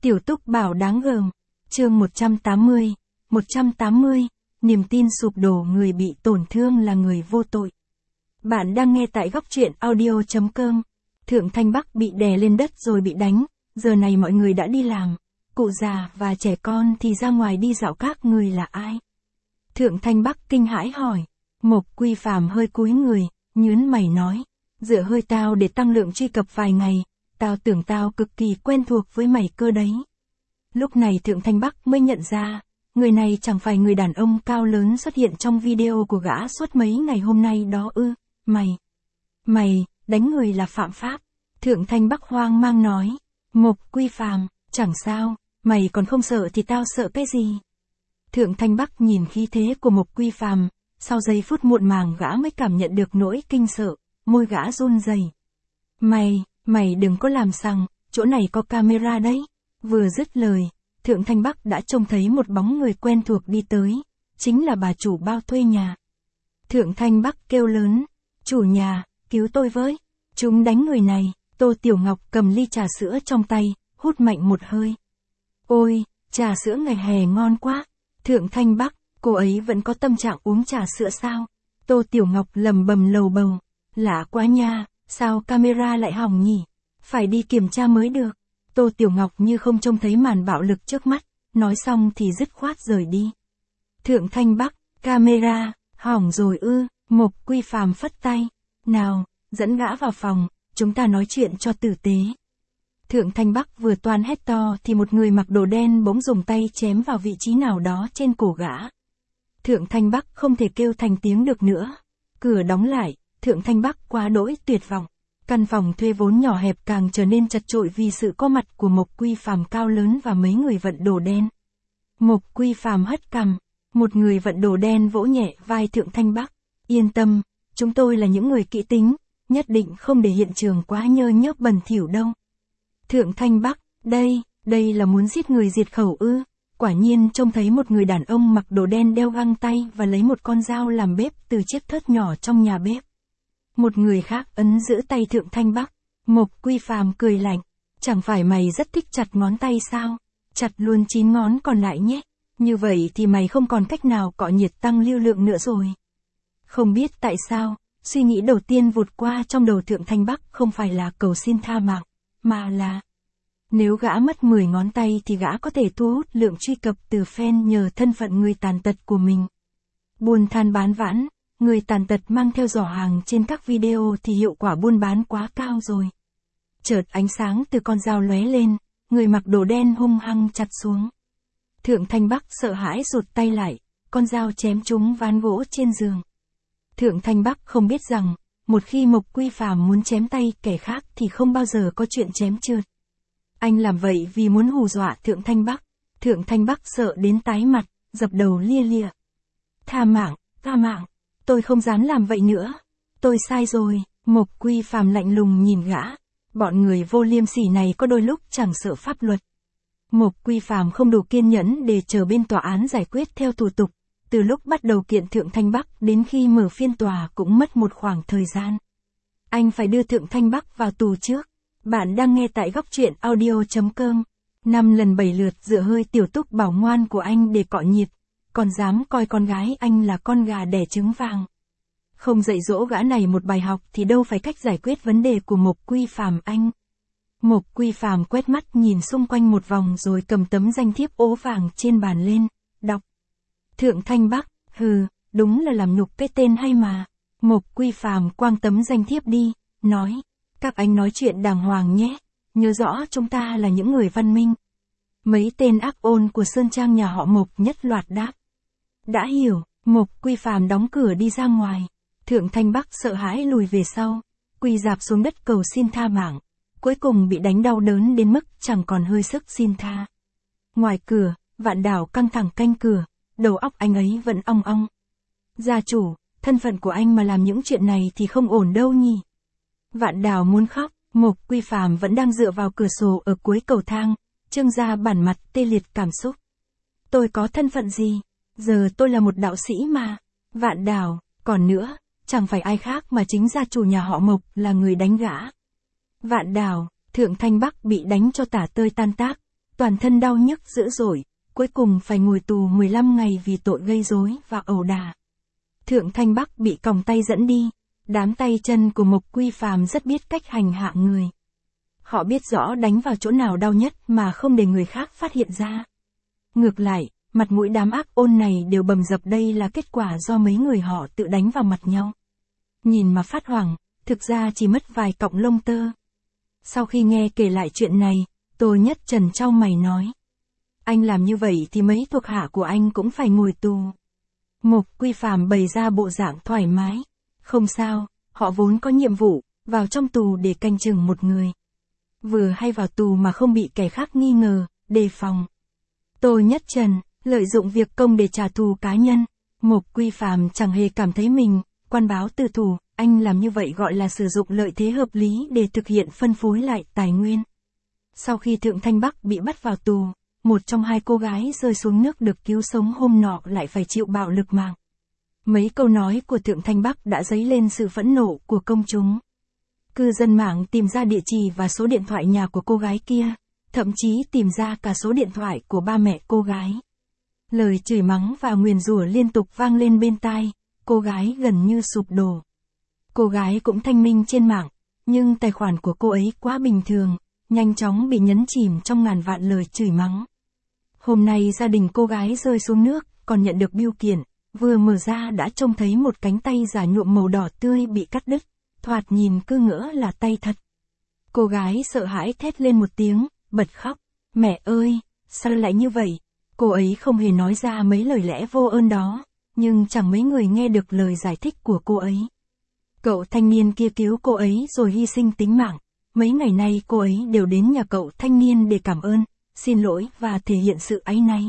Tiểu Túc Bảo đáng gờm. Chương 180. 180. Niềm tin sụp đổ, người bị tổn thương là người vô tội. Bạn đang nghe tại góc truyện audio.com. Thượng Thanh Bắc bị đè lên đất rồi bị đánh, giờ này mọi người đã đi làm. Cụ già và trẻ con thì ra ngoài đi dạo, các người là ai? Thượng Thanh Bắc kinh hãi hỏi. Mộc Quy Phàm hơi cúi người, nhướng mày nói. Dựa hơi tao để tăng lượng truy cập vài ngày, tao tưởng tao cực kỳ quen thuộc với mày cơ đấy. Lúc này Thượng Thanh Bắc mới nhận ra, người này chẳng phải người đàn ông cao lớn xuất hiện trong video của gã suốt mấy ngày hôm nay đó ư? Mày, đánh người là phạm pháp. Thượng Thanh Bắc hoang mang nói. Mộc Quy Phàm, chẳng sao, mày còn không sợ thì tao sợ cái gì? Thượng Thanh Bắc nhìn khí thế của Mộc Quy Phàm, sau giây phút muộn màng gã mới cảm nhận được nỗi kinh sợ, môi gã run rẩy. Mày đừng có làm sằng, chỗ này có camera đấy. Vừa dứt lời, Thượng Thanh Bắc đã trông thấy một bóng người quen thuộc đi tới, chính là bà chủ bao thuê nhà. Thượng Thanh Bắc kêu lớn, chủ nhà, cứu tôi với, chúng đánh người này. Tô Tiểu Ngọc cầm ly trà sữa trong tay, hút mạnh một hơi. Ôi, trà sữa ngày hè ngon quá. Thượng Thanh Bắc, cô ấy vẫn có tâm trạng uống trà sữa sao? Tô Tiểu Ngọc lầm bầm lầu bầu, lạ quá nha, sao camera lại hỏng nhỉ? Phải đi kiểm tra mới được. Tô Tiểu Ngọc như không trông thấy màn bạo lực trước mắt, nói xong thì dứt khoát rời đi. Thượng Thanh Bắc, camera, hỏng rồi ư? Mộc Quy Phàm phất tay. Nào, dẫn gã vào phòng, chúng ta nói chuyện cho tử tế. Thượng Thanh Bắc vừa toan hét to thì một người mặc đồ đen bỗng dùng tay chém vào vị trí nào đó trên cổ gã. Thượng Thanh Bắc không thể kêu thành tiếng được nữa. Cửa đóng lại, Thượng Thanh Bắc quá đỗi tuyệt vọng. Căn phòng thuê vốn nhỏ hẹp càng trở nên chật chội vì sự có mặt của Mộc Quy Phàm cao lớn và mấy người vận đồ đen. Mộc Quy Phàm hất cằm, một người vận đồ đen vỗ nhẹ vai Thượng Thanh Bắc. Yên tâm, chúng tôi là những người kỹ tính, nhất định không để hiện trường quá nhơ nhớp bẩn thỉu đâu. Thượng Thanh Bắc, đây là muốn giết người diệt khẩu ư? Quả nhiên trông thấy một người đàn ông mặc đồ đen đeo găng tay và lấy một con dao làm bếp từ chiếc thớt nhỏ trong nhà bếp. Một người khác ấn giữ tay Thượng Thanh Bắc. Mộc Quy Phàm cười lạnh. Chẳng phải mày rất thích chặt ngón tay sao? Chặt luôn 9 ngón còn lại nhé. Như vậy thì mày không còn cách nào cọ nhiệt tăng lưu lượng nữa rồi. Không biết tại sao, suy nghĩ đầu tiên vụt qua trong đầu Thượng Thanh Bắc không phải là cầu xin tha mạng, mà là nếu gã mất 10 ngón tay thì gã có thể thu hút lượng truy cập từ fan nhờ thân phận người tàn tật của mình. Buôn than bán vãn, người tàn tật mang theo giỏ hàng trên các video thì hiệu quả buôn bán quá cao rồi. Chợt ánh sáng từ con dao lóe lên, người mặc đồ đen hung hăng chặt xuống. Thượng Thanh Bắc sợ hãi rụt tay lại, con dao chém trúng ván gỗ trên giường. Thượng Thanh Bắc không biết rằng, một khi Mộc Quy Phàm muốn chém tay kẻ khác thì không bao giờ có chuyện chém trượt. Anh làm vậy vì muốn hù dọa Thượng Thanh Bắc. Thượng Thanh Bắc sợ đến tái mặt, dập đầu lia lịa. Tha mạng, tôi không dám làm vậy nữa. Tôi sai rồi. Mộc Quy Phàm lạnh lùng nhìn gã. Bọn người vô liêm sỉ này có đôi lúc chẳng sợ pháp luật. Mộc Quy Phàm không đủ kiên nhẫn để chờ bên tòa án giải quyết theo thủ tục. Từ lúc bắt đầu kiện Thượng Thanh Bắc đến khi mở phiên tòa cũng mất một khoảng thời gian. Anh phải đưa Thượng Thanh Bắc vào tù trước. Bạn đang nghe tại góc truyện audio.com. 5 lần 7 lượt dựa hơi Tiểu Túc Bảo ngoan của anh để cọ nhiệt. Còn dám coi con gái anh là con gà đẻ trứng vàng. Không dạy dỗ gã này một bài học thì đâu phải cách giải quyết vấn đề của Mộc Quy Phàm anh. Mộc Quy Phàm quét mắt nhìn xung quanh một vòng rồi cầm tấm danh thiếp ố vàng trên bàn lên, đọc. Thượng Thanh Bắc, đúng là làm nhục cái tên hay mà. Mộc Quy Phàm quăng tấm danh thiếp đi, nói, các anh nói chuyện đàng hoàng nhé, nhớ rõ chúng ta là những người văn minh. Mấy tên ác ôn của Sơn Trang nhà họ Mộc nhất loạt đáp. Đã hiểu. Mộc Quy Phàm đóng cửa đi ra ngoài. Thượng Thanh Bắc sợ hãi lùi về sau, quỳ rạp xuống đất cầu xin tha mạng, cuối cùng bị đánh đau đớn đến mức chẳng còn hơi sức xin tha. Ngoài cửa, Vạn Đảo căng thẳng canh cửa, đầu óc anh ấy vẫn ong ong. Gia chủ, thân phận của anh mà làm những chuyện này thì không ổn đâu nhỉ. Vạn Đảo muốn khóc. Mộc Quy Phàm vẫn đang dựa vào cửa sổ ở cuối cầu thang, trương ra bản mặt tê liệt cảm xúc. Tôi có thân phận gì? Giờ tôi là một đạo sĩ mà. Vạn Đảo, còn nữa, chẳng phải ai khác mà chính gia chủ nhà họ Mộc là người đánh gã. Vạn Đảo, Thượng Thanh Bắc bị đánh cho tả tơi tan tác, toàn thân đau nhức dữ dội, cuối cùng phải ngồi tù 15 ngày vì tội gây rối và ẩu đả. Thượng Thanh Bắc bị còng tay dẫn đi, đám tay chân của Mộc Quy Phàm rất biết cách hành hạ người. Họ biết rõ đánh vào chỗ nào đau nhất mà không để người khác phát hiện ra. Ngược lại, mặt mũi đám ác ôn này đều bầm dập, đây là kết quả do mấy người họ tự đánh vào mặt nhau. Nhìn mà phát hoảng, thực ra chỉ mất vài cọng lông tơ. Sau khi nghe kể lại chuyện này, Tô Nhất Trần chau mày nói. Anh làm như vậy thì mấy thuộc hạ của anh cũng phải ngồi tù. Mộc Quy Phàm bày ra bộ dạng thoải mái. Không sao, họ vốn có nhiệm vụ, vào trong tù để canh chừng một người. Vừa hay vào tù mà không bị kẻ khác nghi ngờ, đề phòng. Tô Nhất Trần, lợi dụng việc công để trả thù cá nhân. Mộc Quy Phàm chẳng hề cảm thấy mình, quan báo tư thủ, anh làm như vậy gọi là sử dụng lợi thế hợp lý để thực hiện phân phối lại tài nguyên. Sau khi Thượng Thanh Bắc bị bắt vào tù, một trong hai cô gái rơi xuống nước được cứu sống hôm nọ lại phải chịu bạo lực mạng. Mấy câu nói của Thượng Thanh Bắc đã dấy lên sự phẫn nộ của công chúng. Cư dân mạng tìm ra địa chỉ và số điện thoại nhà của cô gái kia, thậm chí tìm ra cả số điện thoại của ba mẹ cô gái. Lời chửi mắng và nguyền rủa liên tục vang lên bên tai, cô gái gần như sụp đổ. Cô gái cũng thanh minh trên mạng, nhưng tài khoản của cô ấy quá bình thường, nhanh chóng bị nhấn chìm trong ngàn vạn lời chửi mắng. Hôm nay gia đình cô gái rơi xuống nước, còn nhận được bưu kiện, vừa mở ra đã trông thấy một cánh tay giả nhuộm màu đỏ tươi bị cắt đứt, thoạt nhìn cứ ngỡ là tay thật. Cô gái sợ hãi thét lên một tiếng, bật khóc. Mẹ ơi, sao lại như vậy? Cô ấy không hề nói ra mấy lời lẽ vô ơn đó, nhưng chẳng mấy người nghe được lời giải thích của cô ấy. Cậu thanh niên kia cứu cô ấy rồi hy sinh tính mạng. Mấy ngày nay cô ấy đều đến nhà cậu thanh niên để cảm ơn, xin lỗi và thể hiện sự áy náy.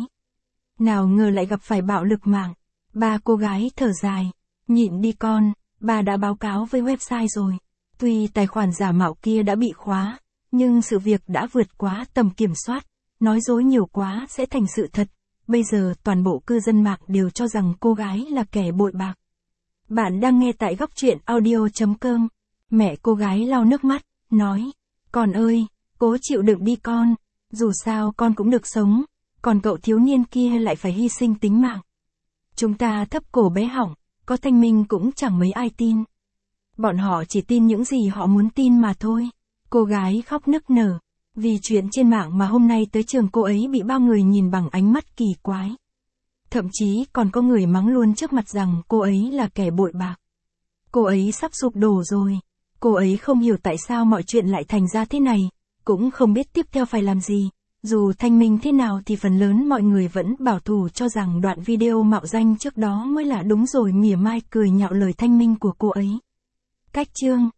Nào ngờ lại gặp phải bạo lực mạng. Ba cô gái thở dài. Nhịn đi con, bà đã báo cáo với website rồi. Tuy tài khoản giả mạo kia đã bị khóa, nhưng sự việc đã vượt quá tầm kiểm soát. Nói dối nhiều quá sẽ thành sự thật. Bây giờ toàn bộ cư dân mạng đều cho rằng cô gái là kẻ bội bạc. Bạn đang nghe tại góc truyện audio.com. Mẹ cô gái lau nước mắt, nói. Con ơi, cố chịu đựng đi con. Dù sao con cũng được sống. Còn cậu thiếu niên kia lại phải hy sinh tính mạng. Chúng ta thấp cổ bé họng, có thanh minh cũng chẳng mấy ai tin. Bọn họ chỉ tin những gì họ muốn tin mà thôi. Cô gái khóc nức nở. Vì chuyện trên mạng mà hôm nay tới trường cô ấy bị bao người nhìn bằng ánh mắt kỳ quái. Thậm chí còn có người mắng luôn trước mặt rằng cô ấy là kẻ bội bạc. Cô ấy sắp sụp đổ rồi. Cô ấy không hiểu tại sao mọi chuyện lại thành ra thế này, cũng không biết tiếp theo phải làm gì. Dù thanh minh thế nào thì phần lớn mọi người vẫn bảo thủ cho rằng đoạn video mạo danh trước đó mới là đúng rồi, mỉa mai cười nhạo lời thanh minh của cô ấy. Cách chương